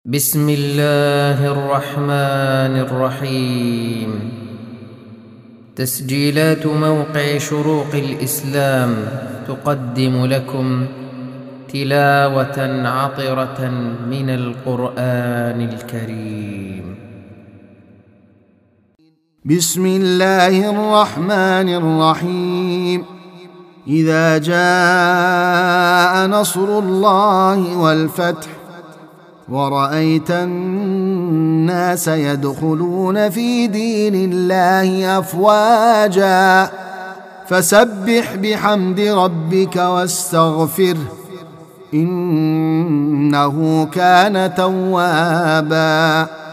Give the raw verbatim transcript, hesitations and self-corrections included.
بسم الله الرحمن الرحيم. تسجيلات موقع شروق الإسلام تقدم لكم تلاوة عطرة من القرآن الكريم. بسم الله الرحمن الرحيم. إذا جاء نصر الله والفتح ورأيت الناس يدخلون في دين الله أفواجا فسبح بحمد ربك واستغفره إنه كان توابا.